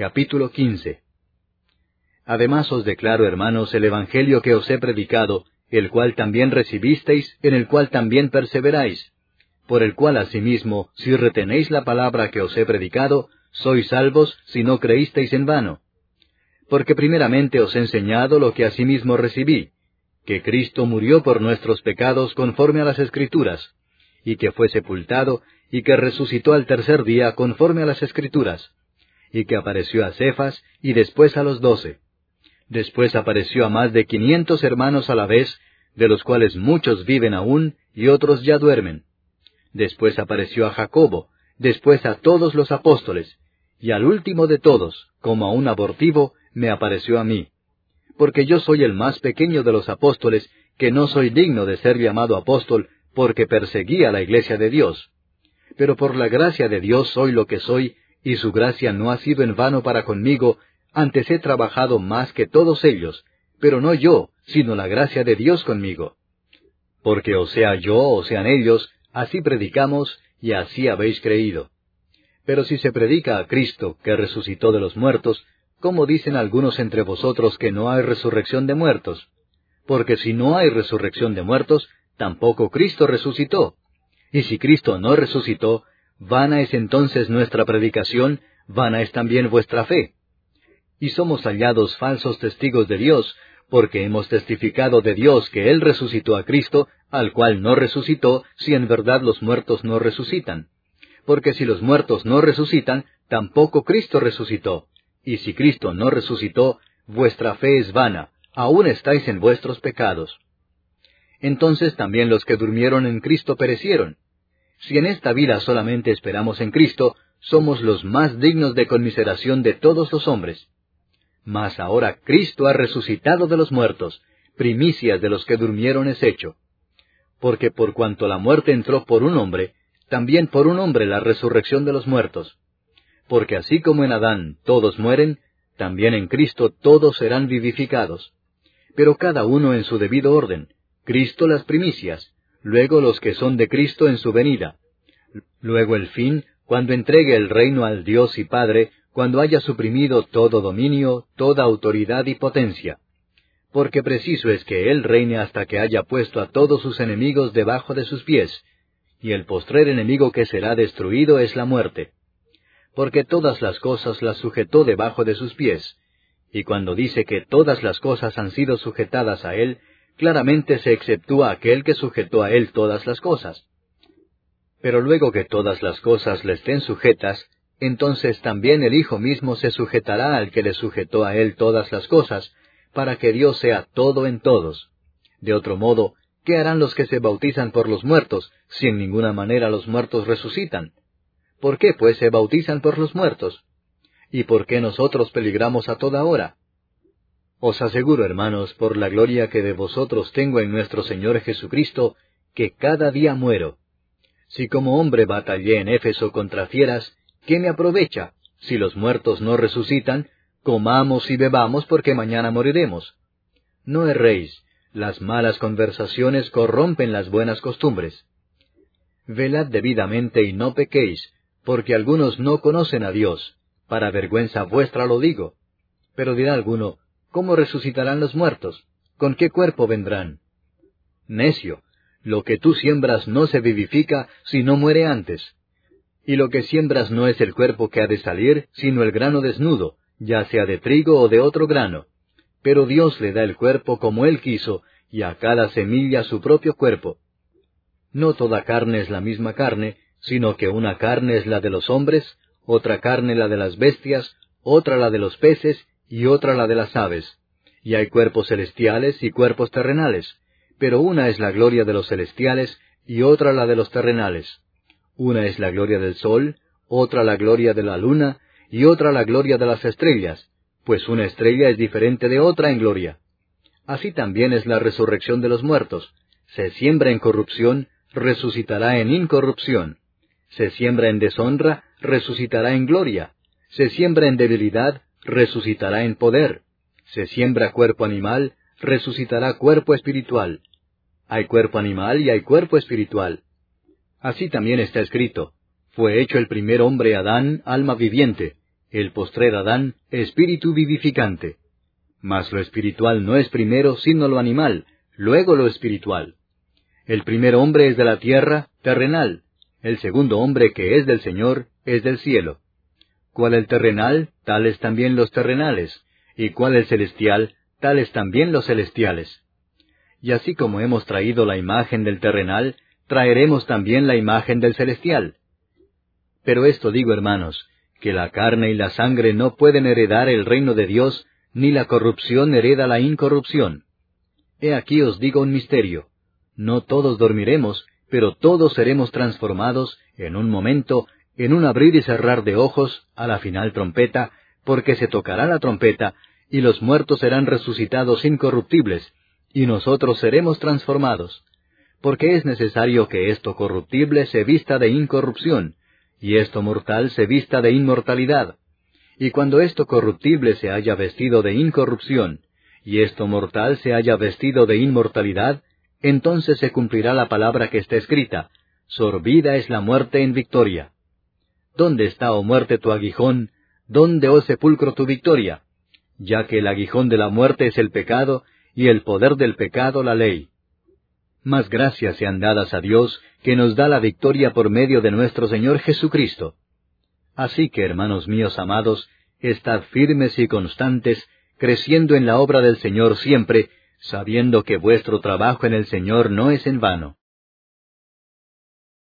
Capítulo 15. Además os declaro, hermanos, el Evangelio que os he predicado, el cual también recibisteis, en el cual también perseveráis, por el cual asimismo, si retenéis la palabra que os he predicado, sois salvos si no creísteis en vano. Porque primeramente os he enseñado lo que asimismo recibí, que Cristo murió por nuestros pecados conforme a las Escrituras, y que fue sepultado, y que resucitó al tercer día conforme a las Escrituras, y que apareció a Cefas, y después a los 12. Después apareció a más de 500 hermanos a la vez, de los cuales muchos viven aún, y otros ya duermen. Después apareció a Jacobo, después a todos los apóstoles, y al último de todos, como a un abortivo, me apareció a mí. Porque yo soy el más pequeño de los apóstoles, que no soy digno de ser llamado apóstol, porque perseguí a la iglesia de Dios. Pero por la gracia de Dios soy lo que soy, y su gracia no ha sido en vano para conmigo, antes he trabajado más que todos ellos, pero no yo, sino la gracia de Dios conmigo. Porque o sea yo o sean ellos, así predicamos, y así habéis creído. Pero si se predica a Cristo, que resucitó de los muertos, ¿cómo dicen algunos entre vosotros que no hay resurrección de muertos? Porque si no hay resurrección de muertos, tampoco Cristo resucitó. Y si Cristo no resucitó, vana es entonces nuestra predicación, vana es también vuestra fe. Y somos hallados falsos testigos de Dios, porque hemos testificado de Dios que Él resucitó a Cristo, al cual no resucitó, si en verdad los muertos no resucitan. Porque si los muertos no resucitan, tampoco Cristo resucitó. Y si Cristo no resucitó, vuestra fe es vana, aún estáis en vuestros pecados. Entonces también los que durmieron en Cristo perecieron. Si en esta vida solamente esperamos en Cristo, somos los más dignos de conmiseración de todos los hombres. Mas ahora Cristo ha resucitado de los muertos, primicias de los que durmieron es hecho. Porque por cuanto la muerte entró por un hombre, también por un hombre la resurrección de los muertos. Porque así como en Adán todos mueren, también en Cristo todos serán vivificados. Pero cada uno en su debido orden, Cristo las primicias, luego los que son de Cristo en su venida. Luego el fin, cuando entregue el reino al Dios y Padre, cuando haya suprimido todo dominio, toda autoridad y potencia. Porque preciso es que Él reine hasta que haya puesto a todos sus enemigos debajo de sus pies, y el postrer enemigo que será destruido es la muerte. Porque todas las cosas las sujetó debajo de sus pies, y cuando dice que todas las cosas han sido sujetadas a Él, claramente se exceptúa aquel que sujetó a Él todas las cosas. Pero luego que todas las cosas le estén sujetas, entonces también el Hijo mismo se sujetará al que le sujetó a Él todas las cosas, para que Dios sea todo en todos. De otro modo, ¿qué harán los que se bautizan por los muertos, si en ninguna manera los muertos resucitan? ¿Por qué, pues, se bautizan por los muertos? ¿Y por qué nosotros peligramos a toda hora? Os aseguro, hermanos, por la gloria que de vosotros tengo en nuestro Señor Jesucristo, que cada día muero. Si como hombre batallé en Éfeso contra fieras, ¿qué me aprovecha? Si los muertos no resucitan, comamos y bebamos porque mañana moriremos. No erréis, las malas conversaciones corrompen las buenas costumbres. Velad debidamente y no pequéis, porque algunos no conocen a Dios. Para vergüenza vuestra lo digo. Pero dirá alguno, ¿cómo resucitarán los muertos? ¿Con qué cuerpo vendrán? Necio, lo que tú siembras no se vivifica si no muere antes. Y lo que siembras no es el cuerpo que ha de salir, sino el grano desnudo, ya sea de trigo o de otro grano. Pero Dios le da el cuerpo como Él quiso, y a cada semilla su propio cuerpo. No toda carne es la misma carne, sino que una carne es la de los hombres, otra carne la de las bestias, otra la de los peces, y otra la de las aves. Y hay cuerpos celestiales y cuerpos terrenales, pero una es la gloria de los celestiales, y otra la de los terrenales. Una es la gloria del sol, otra la gloria de la luna, y otra la gloria de las estrellas, pues una estrella es diferente de otra en gloria. Así también es la resurrección de los muertos. Se siembra en corrupción, resucitará en incorrupción. Se siembra en deshonra, resucitará en gloria. Se siembra en debilidad, resucitará en poder. Se siembra cuerpo animal, resucitará cuerpo espiritual. Hay cuerpo animal y hay cuerpo espiritual. Así también está escrito, fue hecho el primer hombre Adán, alma viviente, el postrer Adán, espíritu vivificante. Mas lo espiritual no es primero sino lo animal, luego lo espiritual. El primer hombre es de la tierra, terrenal. El segundo hombre que es del Señor, es del cielo. Cual el terrenal, tales también los terrenales, y cual el celestial, tales también los celestiales. Y así como hemos traído la imagen del terrenal, traeremos también la imagen del celestial. Pero esto digo, hermanos, que la carne y la sangre no pueden heredar el reino de Dios, ni la corrupción hereda la incorrupción. He aquí os digo un misterio. No todos dormiremos, pero todos seremos transformados en un momento, en un abrir y cerrar de ojos, a la final trompeta, porque se tocará la trompeta, y los muertos serán resucitados incorruptibles, y nosotros seremos transformados. Porque es necesario que esto corruptible se vista de incorrupción, y esto mortal se vista de inmortalidad. Y cuando esto corruptible se haya vestido de incorrupción, y esto mortal se haya vestido de inmortalidad, entonces se cumplirá la palabra que está escrita: sorbida es la muerte en victoria. ¿Dónde está, oh muerte, tu aguijón? ¿Dónde, oh sepulcro, tu victoria? Ya que el aguijón de la muerte es el pecado, y el poder del pecado la ley. Mas gracias sean dadas a Dios, que nos da la victoria por medio de nuestro Señor Jesucristo. Así que, hermanos míos amados, estad firmes y constantes, creciendo en la obra del Señor siempre, sabiendo que vuestro trabajo en el Señor no es en vano.